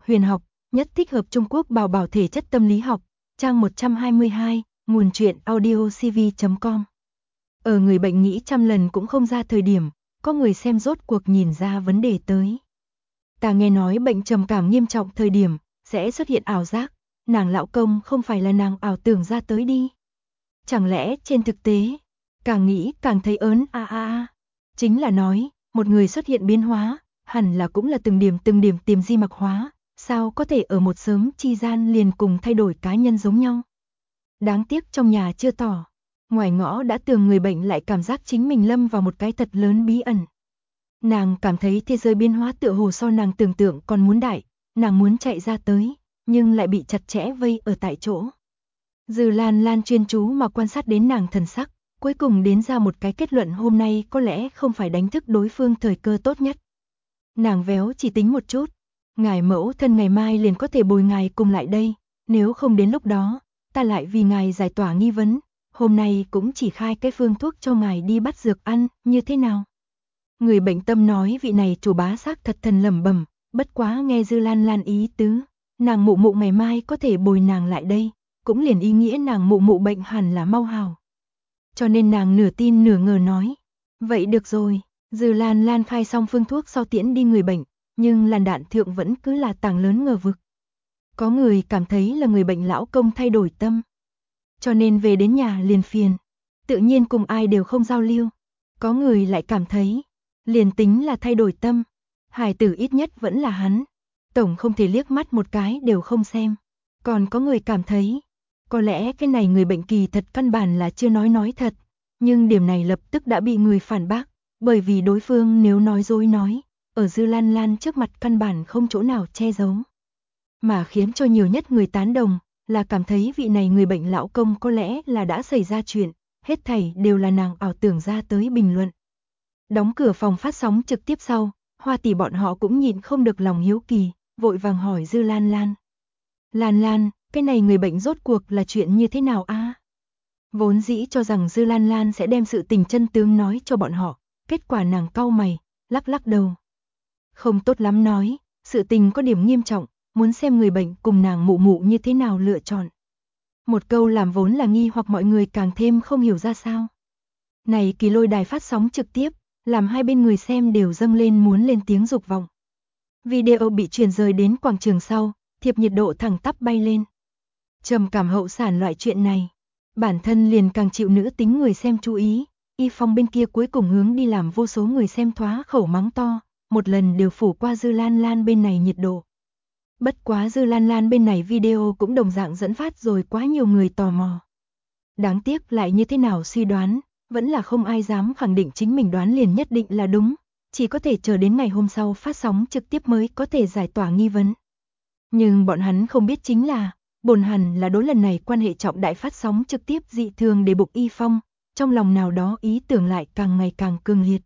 huyền học, nhất thích hợp Trung Quốc bảo bảo thể chất tâm lý học, trang 122, nguồn truyện audiocv.com. Ở người bệnh nghĩ trăm lần cũng không ra thời điểm, có người xem rốt cuộc nhìn ra vấn đề tới. Ta nghe nói bệnh trầm cảm nghiêm trọng thời điểm, sẽ xuất hiện ảo giác, nàng lão công không phải là nàng ảo tưởng ra tới đi. Chẳng lẽ trên thực tế, càng nghĩ càng thấy ớn chính là nói, một người xuất hiện biến hóa, hẳn là cũng là từng điểm tiềm di mặc hóa, sao có thể ở một sớm chi gian liền cùng thay đổi cá nhân giống nhau. Đáng tiếc trong nhà chưa tỏ, ngoài ngõ đã tường người bệnh lại cảm giác chính mình lâm vào một cái thật lớn bí ẩn. Nàng cảm thấy thế giới biến hóa tựa hồ so nàng tưởng tượng còn muốn đại, nàng muốn chạy ra tới, nhưng lại bị chặt chẽ vây ở tại chỗ. Dư Lan Lan chuyên chú mà quan sát đến nàng thần sắc, cuối cùng đến ra một cái kết luận hôm nay có lẽ không phải đánh thức đối phương thời cơ tốt nhất. Nàng véo chỉ tính một chút, ngài mẫu thân ngày mai liền có thể bồi ngài cùng lại đây, nếu không đến lúc đó, ta lại vì ngài giải tỏa nghi vấn, hôm nay cũng chỉ khai cái phương thuốc cho ngài đi bắt dược ăn, như thế nào? Người bệnh tâm nói vị này chủ bá xác thật thần lẩm bẩm, bất quá nghe Dư Lan Lan ý tứ, nàng mụ mụ ngày mai có thể bồi nàng lại đây, cũng liền ý nghĩa nàng mụ mụ bệnh hẳn là mau hào. Cho nên nàng nửa tin nửa ngờ nói, vậy được rồi, Dư Lan Lan khai xong phương thuốc sau tiễn đi người bệnh, nhưng làn đạn thượng vẫn cứ là tảng lớn ngờ vực. Có người cảm thấy là người bệnh lão công thay đổi tâm, cho nên về đến nhà liền phiền, tự nhiên cùng ai đều không giao lưu. Có người lại cảm thấy, liền tính là thay đổi tâm, hài tử ít nhất vẫn là hắn, tổng không thể liếc mắt một cái đều không xem. Còn có người cảm thấy, có lẽ cái này người bệnh kỳ thật căn bản là chưa nói thật, nhưng điểm này lập tức đã bị người phản bác, bởi vì đối phương nếu nói dối nói, ở Dư Lan Lan trước mặt căn bản không chỗ nào che giấu. Mà khiến cho nhiều nhất người tán đồng, là cảm thấy vị này người bệnh lão công có lẽ là đã xảy ra chuyện, hết thảy đều là nàng ảo tưởng ra tới bình luận. Đóng cửa phòng phát sóng trực tiếp sau, Hoa tỷ bọn họ cũng nhịn không được lòng hiếu kỳ, vội vàng hỏi Dư Lan Lan. Lan Lan, cái này người bệnh rốt cuộc là chuyện như thế nào a? Vốn dĩ cho rằng Dư Lan Lan sẽ đem sự tình chân tướng nói cho bọn họ, kết quả nàng cau mày, lắc lắc đầu. Không tốt lắm nói, sự tình có điểm nghiêm trọng, muốn xem người bệnh cùng nàng mụ mụ như thế nào lựa chọn. Một câu làm vốn là nghi hoặc mọi người càng thêm không hiểu ra sao. Này kỳ lôi đài phát sóng trực tiếp, làm hai bên người xem đều dâng lên muốn lên tiếng dục vọng. Video bị truyền rời đến quảng trường sau, thiệp nhiệt độ thẳng tắp bay lên. Trầm cảm hậu sản loại chuyện này, bản thân liền càng chịu nữ tính người xem chú ý, Y Phong bên kia cuối cùng hướng đi làm vô số người xem thoá khẩu mắng to, một lần đều phủ qua Dư Lan Lan bên này nhiệt độ. Bất quá Dư Lan Lan bên này video cũng đồng dạng dẫn phát rồi quá nhiều người tò mò. Đáng tiếc lại như thế nào suy đoán, vẫn là không ai dám khẳng định chính mình đoán liền nhất định là đúng, chỉ có thể chờ đến ngày hôm sau phát sóng trực tiếp mới có thể giải tỏa nghi vấn. Nhưng bọn hắn không biết chính là, bổn hẳn là đối lần này quan hệ trọng đại phát sóng trực tiếp dị thường để bục Y Phong, trong lòng nào đó ý tưởng lại càng ngày càng cương liệt.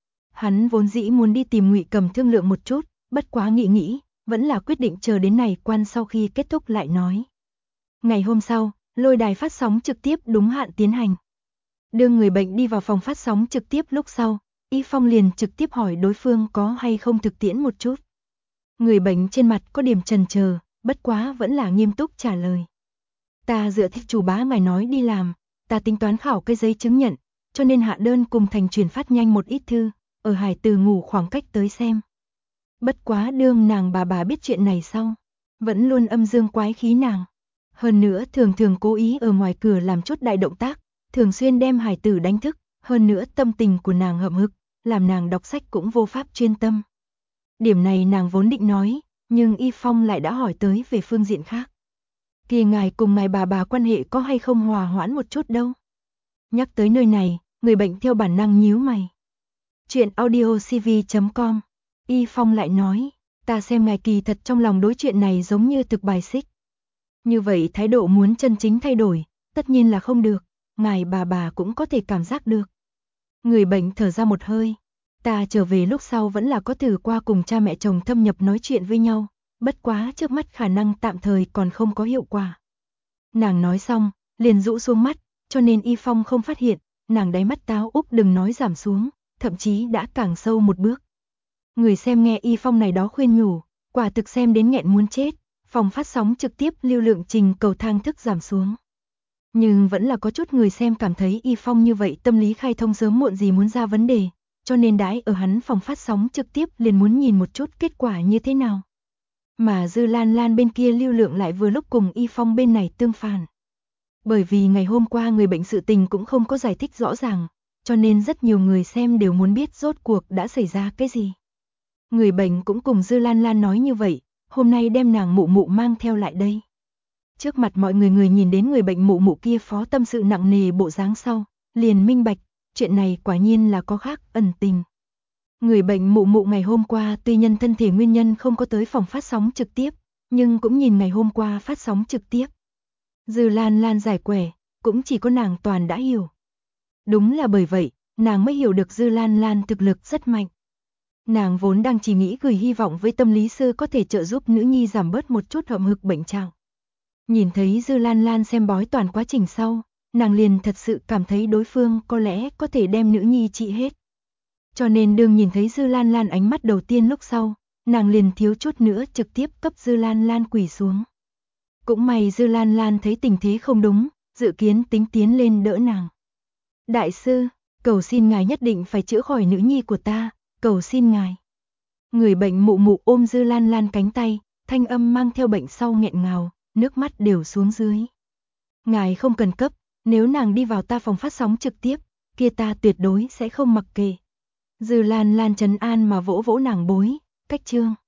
Hắn vốn dĩ muốn đi tìm Ngụy Cầm thương lượng một chút, bất quá nghĩ, vẫn là quyết định chờ đến này quan sau khi kết thúc lại nói. Ngày hôm sau, lôi đài phát sóng trực tiếp đúng hạn tiến hành. Đưa người bệnh đi vào phòng phát sóng trực tiếp lúc sau, Y Phong liền trực tiếp hỏi đối phương có hay không thực tiễn một chút. Người bệnh trên mặt có điểm chần chờ, bất quá vẫn là nghiêm túc trả lời. Ta dựa theo chủ bá ngài nói đi làm, ta tính toán khảo cái giấy chứng nhận, cho nên hạ đơn cùng thành chuyển phát nhanh một ít thư, ở hải từ ngủ khoảng cách tới xem. Bất quá đương nàng bà biết chuyện này sau, vẫn luôn âm dương quái khí nàng. Hơn nữa thường cố ý ở ngoài cửa làm chút đại động tác, thường xuyên đem hải tử đánh thức, hơn nữa tâm tình của nàng hậm hực, làm nàng đọc sách cũng vô pháp chuyên tâm. Điểm này nàng vốn định nói, nhưng Y Phong lại đã hỏi tới về phương diện khác. Kìa ngài cùng ngài bà quan hệ có hay không hòa hoãn một chút đâu. Nhắc tới nơi này, người bệnh theo bản năng nhíu mày. Chuyện audiocv.com, Y Phong lại nói, ta xem ngài kỳ thật trong lòng đối chuyện này giống như thực bài xích. Như vậy thái độ muốn chân chính thay đổi, tất nhiên là không được, ngài bà cũng có thể cảm giác được. Người bệnh thở ra một hơi, ta trở về lúc sau vẫn là có thử qua cùng cha mẹ chồng thâm nhập nói chuyện với nhau, bất quá trước mắt khả năng tạm thời còn không có hiệu quả. Nàng nói xong, liền rũ xuống mắt, cho nên Y Phong không phát hiện, nàng đáy mắt táo úp đừng nói giảm xuống, thậm chí đã càng sâu một bước. Người xem nghe Y Phong này đó khuyên nhủ, Quả thực xem đến nghẹn muốn chết, phòng phát sóng trực tiếp lưu lượng trình cầu thang thức giảm xuống. Nhưng vẫn là có chút người xem cảm thấy Y Phong như vậy tâm lý khai thông sớm muộn gì muốn ra vấn đề, cho nên đãi ở hắn phòng phát sóng trực tiếp liền muốn nhìn một chút kết quả như thế nào. Mà Dư Lan Lan bên kia lưu lượng lại vừa lúc cùng Y Phong bên này tương phản. Bởi vì ngày hôm qua người bệnh sự tình cũng không có giải thích rõ ràng, cho nên rất nhiều người xem đều muốn biết rốt cuộc đã xảy ra cái gì. Người bệnh cũng cùng Dư Lan Lan nói như vậy, hôm nay đem nàng mụ mụ mang theo lại đây. Trước mặt mọi người nhìn đến người bệnh mụ mụ kia phó tâm sự nặng nề bộ dáng sau, liền minh bạch, chuyện này quả nhiên là có khác ẩn tình. Người bệnh mụ mụ ngày hôm qua tuy nhân thân thể nguyên nhân không có tới phòng phát sóng trực tiếp, nhưng cũng nhìn ngày hôm qua phát sóng trực tiếp. Dư Lan Lan giải quẻ, cũng chỉ có nàng toàn đã hiểu. Đúng là bởi vậy, nàng mới hiểu được Dư Lan Lan thực lực rất mạnh. Nàng vốn đang chỉ nghĩ gửi hy vọng với tâm lý sư có thể trợ giúp nữ nhi giảm bớt một chút hậm hực bệnh trào. Nhìn thấy Dư Lan Lan xem bói toàn quá trình sau, nàng liền thật sự cảm thấy đối phương có lẽ có thể đem nữ nhi trị hết. Cho nên đương nhìn thấy Dư Lan Lan ánh mắt đầu tiên lúc sau, nàng liền thiếu chút nữa trực tiếp cấp Dư Lan Lan quỳ xuống. Cũng may Dư Lan Lan thấy tình thế không đúng, dự kiến tính tiến lên đỡ nàng. Đại sư, cầu xin ngài nhất định phải chữa khỏi nữ nhi của ta, cầu xin ngài. Người bệnh mụ mụ ôm Dư Lan Lan cánh tay, thanh âm mang theo bệnh sau nghẹn ngào, nước mắt đều xuống dưới. Ngài không cần cấp, nếu nàng đi vào ta phòng phát sóng trực tiếp, kia ta tuyệt đối sẽ không mặc kệ. Dư Lan Lan trấn an mà vỗ vỗ nàng bối, cách chương.